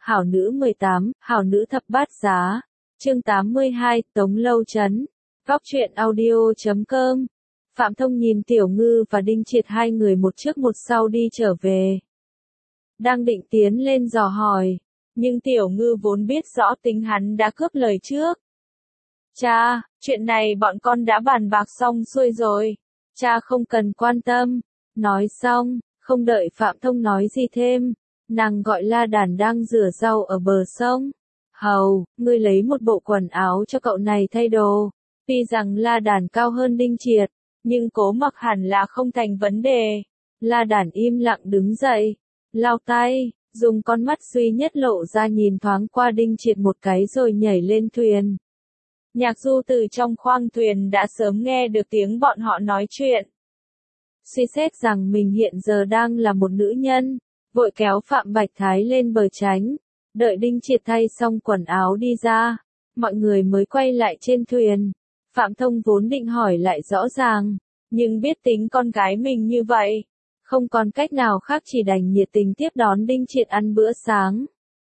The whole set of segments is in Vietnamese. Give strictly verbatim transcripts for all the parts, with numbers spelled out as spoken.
Hảo nữ mười tám, Hảo nữ thập bát giá. Chương tám mươi hai, Tống Lâu Chấn. Góc truyện audio chấm com. Phạm Thông nhìn Tiểu Ngư và Đinh Triệt hai người một trước một sau đi trở về. Đang định tiến lên dò hỏi, nhưng Tiểu Ngư vốn biết rõ tính hắn đã cướp lời trước. Cha, chuyện này bọn con đã bàn bạc xong xuôi rồi. Cha không cần quan tâm. Nói xong, không đợi Phạm Thông nói gì thêm, nàng gọi La Đàn đang rửa rau ở bờ sông. Hầu, ngươi lấy một bộ quần áo cho cậu này thay đồ. Tuy rằng La Đàn cao hơn Đinh Triệt, nhưng cố mặc hẳn là không thành vấn đề. La Đàn im lặng đứng dậy, lau tay, dùng con mắt duy nhất lộ ra nhìn thoáng qua Đinh Triệt một cái rồi nhảy lên thuyền. Nhạc Du từ trong khoang thuyền đã sớm nghe được tiếng bọn họ nói chuyện. Suy xét rằng mình hiện giờ đang là một nữ nhân, vội kéo Phạm Bạch Thái lên bờ tránh, đợi Đinh Triệt thay xong quần áo đi ra, mọi người mới quay lại trên thuyền. Phạm Thông vốn định hỏi lại rõ ràng, nhưng biết tính con gái mình như vậy, không còn cách nào khác chỉ đành nhiệt tình tiếp đón Đinh Triệt ăn bữa sáng.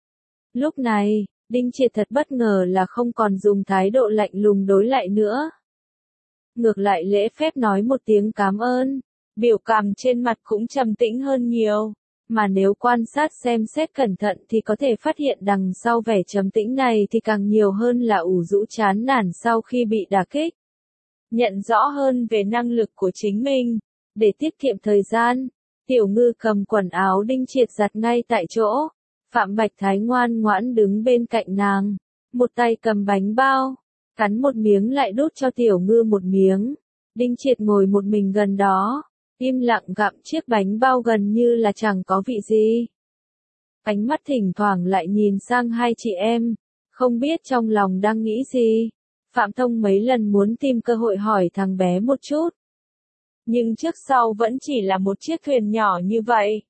Lúc này, Đinh Triệt thật bất ngờ là không còn dùng thái độ lạnh lùng đối lại nữa. Ngược lại lễ phép nói một tiếng cảm ơn, biểu cảm trên mặt cũng trầm tĩnh hơn nhiều, mà nếu quan sát xem xét cẩn thận thì có thể phát hiện đằng sau vẻ trầm tĩnh này thì càng nhiều hơn là ủ rũ chán nản sau khi bị đả kích. Nhận rõ hơn về năng lực của chính mình, để tiết kiệm thời gian, Tiểu Ngư cầm quần áo Đinh Triệt giặt ngay tại chỗ. Phạm Bạch Thái ngoan ngoãn đứng bên cạnh nàng, một tay cầm bánh bao, cắn một miếng lại đút cho Tiểu Ngư một miếng. Đinh Triệt ngồi một mình gần đó, im lặng gặm chiếc bánh bao gần như là chẳng có vị gì. Ánh mắt thỉnh thoảng lại nhìn sang hai chị em, không biết trong lòng đang nghĩ gì. Phạm Thông mấy lần muốn tìm cơ hội hỏi thằng bé một chút, nhưng trước sau vẫn chỉ là một chiếc thuyền nhỏ như vậy.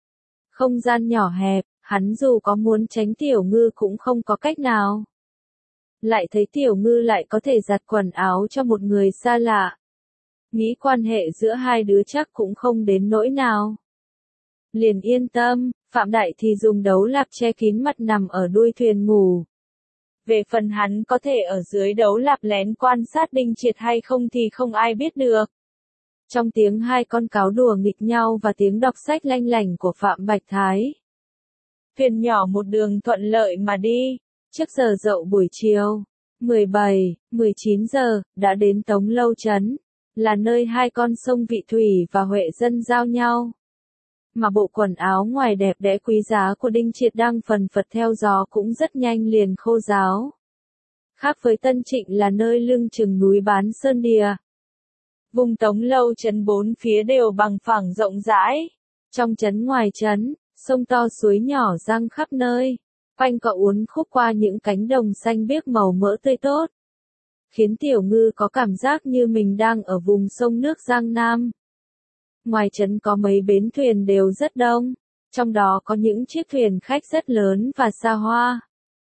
Không gian nhỏ hẹp, hắn dù có muốn tránh Tiểu Ngư cũng không có cách nào. Lại thấy Tiểu Ngư lại có thể giặt quần áo cho một người xa lạ. Nghĩ quan hệ giữa hai đứa chắc cũng không đến nỗi nào. Liền yên tâm, Phạm Đại thì dùng đấu lạp che kín mặt nằm ở đuôi thuyền ngủ. Về phần hắn có thể ở dưới đấu lạp lén quan sát Đinh Triệt hay không thì không ai biết được. Trong tiếng hai con cáo đùa nghịch nhau và tiếng đọc sách lanh lảnh của Phạm Bạch Thái, thuyền nhỏ một đường thuận lợi mà đi. Trước giờ dậu buổi chiều, mười bảy, mười chín giờ, đã đến Tống Lâu Chấn, là nơi hai con sông Vị Thủy và Huệ Dân giao nhau. Mà bộ quần áo ngoài đẹp đẽ quý giá của Đinh Triệt đang phần phật theo gió cũng rất nhanh liền khô ráo. Khác với Tân Trịnh là nơi lưng chừng núi bán sơn đìa. Vùng Tống Lâu Chấn bốn phía đều bằng phẳng rộng rãi. Trong trấn ngoài trấn, sông to suối nhỏ giăng khắp nơi, quanh cọ uốn khúc qua những cánh đồng xanh biếc màu mỡ tươi tốt, khiến Tiểu Ngư có cảm giác như mình đang ở vùng sông nước Giang Nam. Ngoài trấn có mấy bến thuyền đều rất đông, trong đó có những chiếc thuyền khách rất lớn và xa hoa.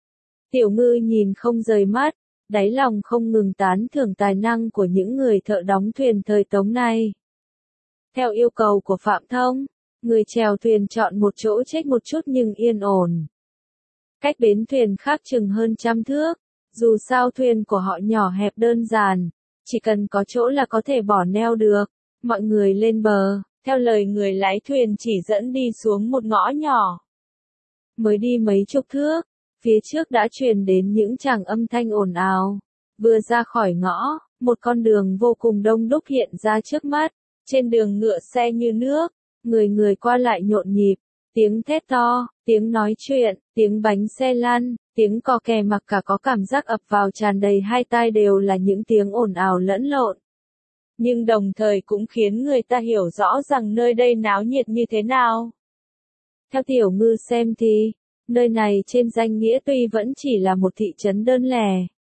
Tiểu Ngư nhìn không rời mắt, đáy lòng không ngừng tán thưởng tài năng của những người thợ đóng thuyền thời Tống này. Theo yêu cầu của Phạm Thông, người chèo thuyền chọn một chỗ trách một chút nhưng yên ổn. Cách bến thuyền khác chừng hơn trăm thước, dù sao thuyền của họ nhỏ hẹp đơn giản, chỉ cần có chỗ là có thể bỏ neo được. Mọi người lên bờ, theo lời người lái thuyền chỉ dẫn đi xuống một ngõ nhỏ. Mới đi mấy chục thước, phía trước đã truyền đến những tràng âm thanh ồn ào. Vừa ra khỏi ngõ, một con đường vô cùng đông đúc hiện ra trước mắt. Trên đường ngựa xe như nước, người người qua lại nhộn nhịp, tiếng thét to, tiếng nói chuyện, tiếng bánh xe lăn, tiếng cò kè mặc cả có cảm giác ập vào tràn đầy hai tai đều là những tiếng ồn ào lẫn lộn. Nhưng đồng thời cũng khiến người ta hiểu rõ rằng nơi đây náo nhiệt như thế nào. Theo Tiểu Ngư xem thì, nơi này trên danh nghĩa tuy vẫn chỉ là một thị trấn đơn lẻ,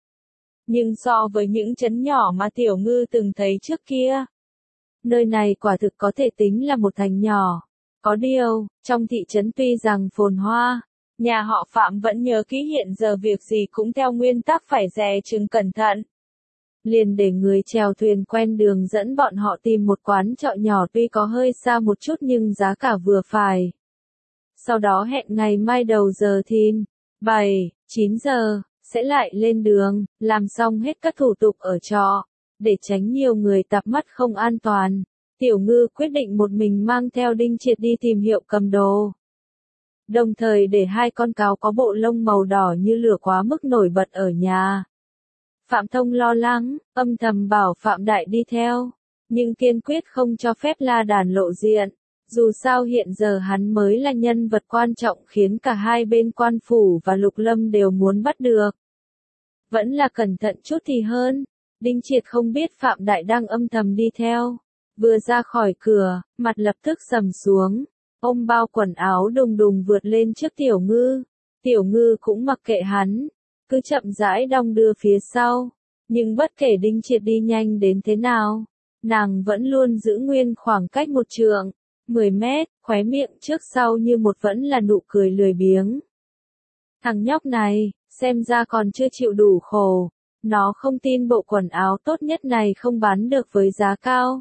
nhưng so với những trấn nhỏ mà Tiểu Ngư từng thấy trước kia, nơi này quả thực có thể tính là một thành nhỏ. Có điều, trong thị trấn tuy rằng phồn hoa, nhà họ Phạm vẫn nhớ kỹ hiện giờ việc gì cũng theo nguyên tắc phải dè chừng cẩn thận. Liền để người chèo thuyền quen đường dẫn bọn họ tìm một quán trọ nhỏ tuy có hơi xa một chút nhưng giá cả vừa phải. Sau đó hẹn ngày mai đầu giờ thìn, bảy, chín giờ, sẽ lại lên đường, làm xong hết các thủ tục ở trọ. Để tránh nhiều người tạp mắt không an toàn, Tiểu Ngư quyết định một mình mang theo Đinh Triệt đi tìm hiệu cầm đồ. Đồng thời để hai con cáo có bộ lông màu đỏ như lửa quá mức nổi bật ở nhà. Phạm Thông lo lắng, âm thầm bảo Phạm Đại đi theo, nhưng kiên quyết không cho phép La Đàn lộ diện. Dù sao hiện giờ hắn mới là nhân vật quan trọng khiến cả hai bên Quan Phủ và Lục Lâm đều muốn bắt được. Vẫn là cẩn thận chút thì hơn. Đinh Triệt không biết Phạm Đại đang âm thầm đi theo. Vừa ra khỏi cửa, mặt lập tức sầm xuống. Ôm bao quần áo đùng đùng vượt lên trước Tiểu Ngư. Tiểu Ngư cũng mặc kệ hắn, cứ chậm rãi đong đưa phía sau. Nhưng bất kể Đinh Triệt đi nhanh đến thế nào, nàng vẫn luôn giữ nguyên khoảng cách một trượng, mười mét, khóe miệng trước sau như một vẫn là nụ cười lười biếng. Thằng nhóc này, xem ra còn chưa chịu đủ khổ. Nó không tin bộ quần áo tốt nhất này không bán được với giá cao.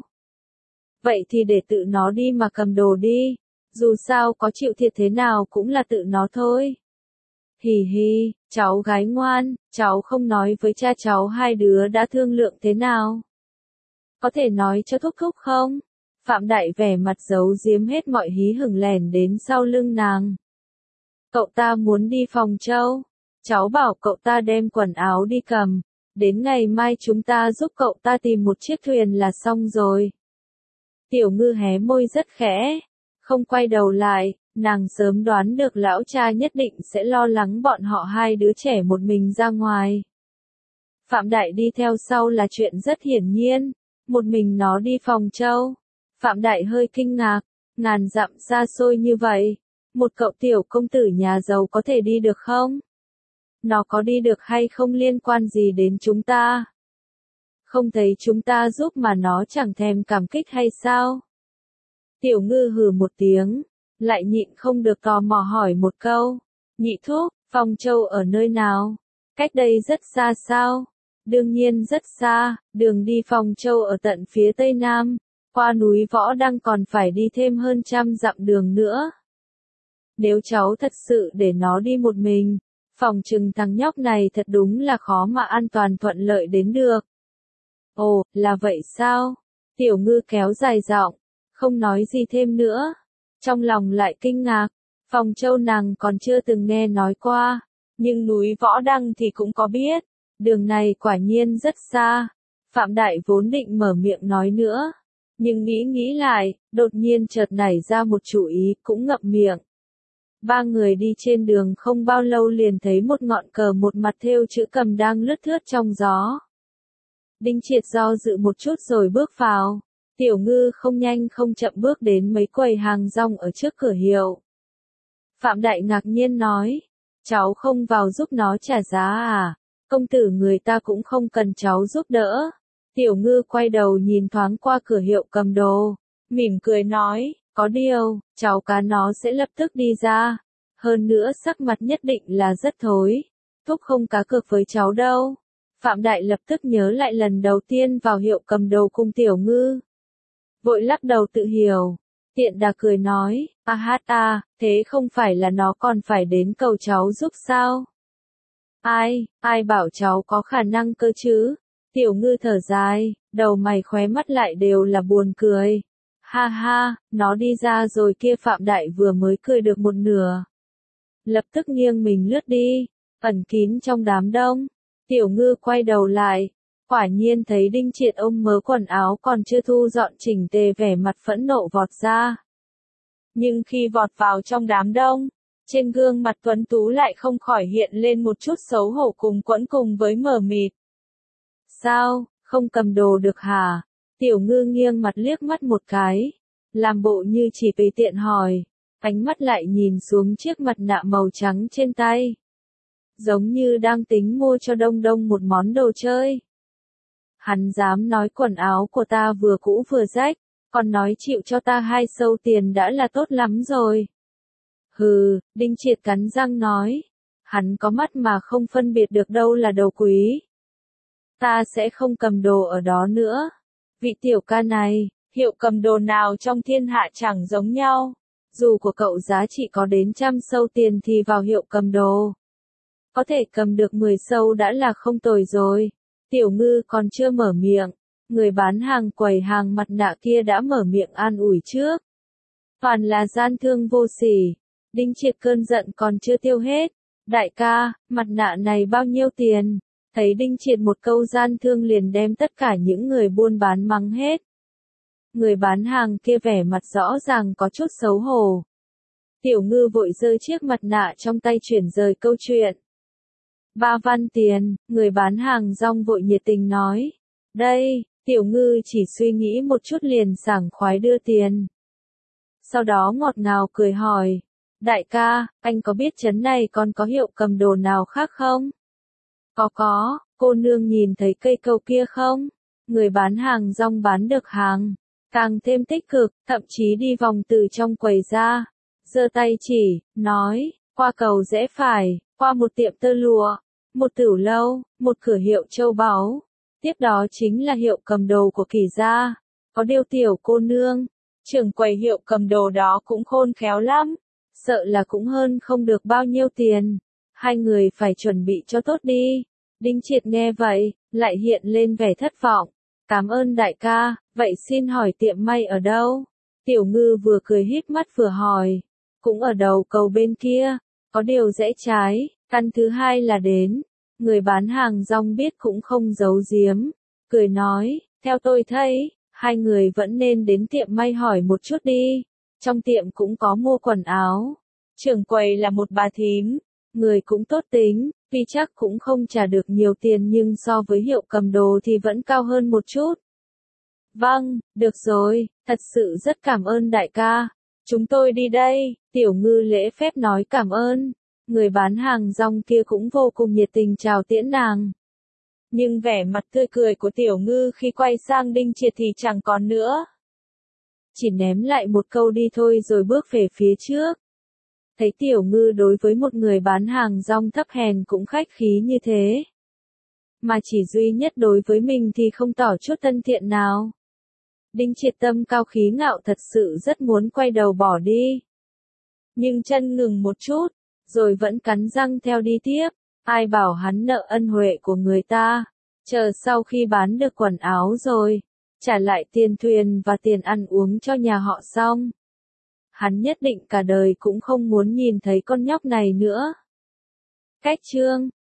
Vậy thì để tự nó đi mà cầm đồ đi. Dù sao có chịu thiệt thế nào cũng là tự nó thôi. Hì hì, cháu gái ngoan, cháu không nói với cha cháu hai đứa đã thương lượng thế nào. Có thể nói cho thúc thúc không? Phạm Đại vẻ mặt giấu giếm hết mọi hí hửng lèn đến sau lưng nàng. Cậu ta muốn đi Phòng Châu. Cháu bảo cậu ta đem quần áo đi cầm. Đến ngày mai chúng ta giúp cậu ta tìm một chiếc thuyền là xong rồi. Tiểu Ngư hé môi rất khẽ, không quay đầu lại, nàng sớm đoán được lão cha nhất định sẽ lo lắng bọn họ hai đứa trẻ một mình ra ngoài. Phạm Đại đi theo sau là chuyện rất hiển nhiên, một mình nó đi Phòng Châu. Phạm Đại hơi kinh ngạc, ngàn dặm xa xôi như vậy, một cậu tiểu công tử nhà giàu có thể đi được không? Nó có đi được hay không liên quan gì đến chúng ta? Không thấy chúng ta giúp mà nó chẳng thèm cảm kích hay sao? Tiểu Ngư hừ một tiếng, lại nhịn không được tò mò hỏi một câu. Nhị thúc, Phòng Châu ở nơi nào? Cách đây rất xa sao? Đương nhiên rất xa, đường đi Phòng Châu ở tận phía tây nam, qua núi Võ Đăng còn phải đi thêm hơn trăm dặm đường nữa. Nếu cháu thật sự để nó đi một mình, phòng chừng thằng nhóc này thật đúng là khó mà an toàn thuận lợi đến được. Ồ, là vậy sao? Tiểu Ngư kéo dài giọng, không nói gì thêm nữa. Trong lòng lại kinh ngạc, Phòng Châu nàng còn chưa từng nghe nói qua, nhưng núi Võ Đăng thì cũng có biết. Đường này quả nhiên rất xa. Phạm Đại vốn định mở miệng nói nữa, nhưng nghĩ nghĩ lại, đột nhiên chợt nảy ra một chủ ý, cũng ngậm miệng. Ba người đi trên đường không bao lâu liền thấy một ngọn cờ một mặt thêu chữ cầm đang lướt thướt trong gió. Đinh Triệt do dự một chút rồi bước vào. Tiểu Ngư không nhanh không chậm bước đến mấy quầy hàng rong ở trước cửa hiệu. Phạm Đại ngạc nhiên nói, cháu không vào giúp nó trả giá à? Công tử người ta cũng không cần cháu giúp đỡ. Tiểu Ngư quay đầu nhìn thoáng qua cửa hiệu cầm đồ, mỉm cười nói, có điều, cháu cá nó sẽ lập tức đi ra. Hơn nữa sắc mặt nhất định là rất thối. Thúc không cá cược với cháu đâu. Phạm Đại lập tức nhớ lại lần đầu tiên vào hiệu cầm đồ cùng Tiểu Ngư. Vội lắc đầu tự hiểu. Tiện đà cười nói, a hát a, thế không phải là nó còn phải đến cầu cháu giúp sao? Ai, ai bảo cháu có khả năng cơ chứ? Tiểu Ngư thở dài, đầu mày khóe mắt lại đều là buồn cười. Ha ha, nó đi ra rồi kia. Phạm Đại vừa mới cười được một nửa, lập tức nghiêng mình lướt đi, ẩn kín trong đám đông. Tiểu Ngư quay đầu lại, quả nhiên thấy Đinh Triệt ôm mớ quần áo còn chưa thu dọn chỉnh tề vẻ mặt phẫn nộ vọt ra. Nhưng khi vọt vào trong đám đông, trên gương mặt tuấn tú lại không khỏi hiện lên một chút xấu hổ cùng quẫn cùng với mờ mịt. Sao, không cầm đồ được hả? Tiểu Ngư nghiêng mặt liếc mắt một cái, làm bộ như chỉ tùy tiện hỏi, ánh mắt lại nhìn xuống chiếc mặt nạ màu trắng trên tay. Giống như đang tính mua cho Đông Đông một món đồ chơi. Hắn dám nói quần áo của ta vừa cũ vừa rách, còn nói chịu cho ta hai sâu tiền đã là tốt lắm rồi. Hừ, Đinh Triệt cắn răng nói. Hắn có mắt mà không phân biệt được đâu là đồ quý. Ta sẽ không cầm đồ ở đó nữa. Vị tiểu ca này, hiệu cầm đồ nào trong thiên hạ chẳng giống nhau. dù của cậu giá trị có đến trăm sâu tiền thì vào hiệu cầm đồ. Có thể cầm được mười sâu đã là không tồi rồi. Tiểu Ngư còn chưa mở miệng, người bán hàng quầy hàng mặt nạ kia đã mở miệng an ủi trước. Toàn là gian thương vô sỉ. Đinh Triệt cơn giận còn chưa tiêu hết. Đại ca, mặt nạ này bao nhiêu tiền? Thấy Đinh Triệt một câu gian thương liền đem tất cả những người buôn bán mắng hết. Người bán hàng kia vẻ mặt rõ ràng có chút xấu hổ. Tiểu Ngư vội giơ chiếc mặt nạ trong tay chuyển rời câu chuyện. Ba văn tiền, người bán hàng rong vội nhiệt tình nói. Đây, Tiểu Ngư chỉ suy nghĩ một chút liền sảng khoái đưa tiền. Sau đó ngọt ngào cười hỏi. Đại ca, anh có biết trấn này còn có hiệu cầm đồ nào khác không? Có có, cô nương nhìn thấy cây cầu kia không? Người bán hàng rong bán được hàng, càng thêm tích cực, thậm chí đi vòng từ trong quầy ra. Giơ tay chỉ, nói, qua cầu rẽ phải, qua một tiệm tơ lụa, một tửu lâu, một cửa hiệu châu báu. Tiếp đó chính là hiệu cầm đồ của Kỳ gia. Có điều tiểu cô nương, trưởng quầy hiệu cầm đồ đó cũng khôn khéo lắm. Sợ là cũng hơn không được bao nhiêu tiền. Hai người phải chuẩn bị cho tốt đi. Đinh Triệt nghe vậy, lại hiện lên vẻ thất vọng. Cảm ơn đại ca, vậy xin hỏi tiệm may ở đâu? Tiểu Ngư vừa cười híp mắt vừa hỏi. Cũng ở đầu cầu bên kia, có điều rẽ trái, căn thứ hai là đến. Người bán hàng rong biết cũng không giấu giếm, cười nói, theo tôi thấy, hai người vẫn nên đến tiệm may hỏi một chút đi. Trong tiệm cũng có mua quần áo. Trưởng quầy là một bà thím, người cũng tốt tính, tuy chắc cũng không trả được nhiều tiền nhưng so với hiệu cầm đồ thì vẫn cao hơn một chút. Vâng, được rồi, thật sự rất cảm ơn đại ca. Chúng tôi đi đây, Tiểu Ngư lễ phép nói cảm ơn. Người bán hàng rong kia cũng vô cùng nhiệt tình chào tiễn nàng. Nhưng vẻ mặt tươi cười của Tiểu Ngư khi quay sang Đinh Triệt thì chẳng còn nữa. Chỉ ném lại một câu đi thôi rồi bước về phía trước. Thấy Tiểu Ngư đối với một người bán hàng rong thấp hèn cũng khách khí như thế. Mà chỉ duy nhất đối với mình thì không tỏ chút thân thiện nào. Đinh Triệt tâm cao khí ngạo thật sự rất muốn quay đầu bỏ đi. Nhưng chân ngừng một chút, rồi vẫn cắn răng theo đi tiếp. Ai bảo hắn nợ ân huệ của người ta. Chờ sau khi bán được quần áo rồi, trả lại tiền thuyền và tiền ăn uống cho nhà họ xong. Hắn nhất định cả đời cũng không muốn nhìn thấy con nhóc này nữa. Cách chương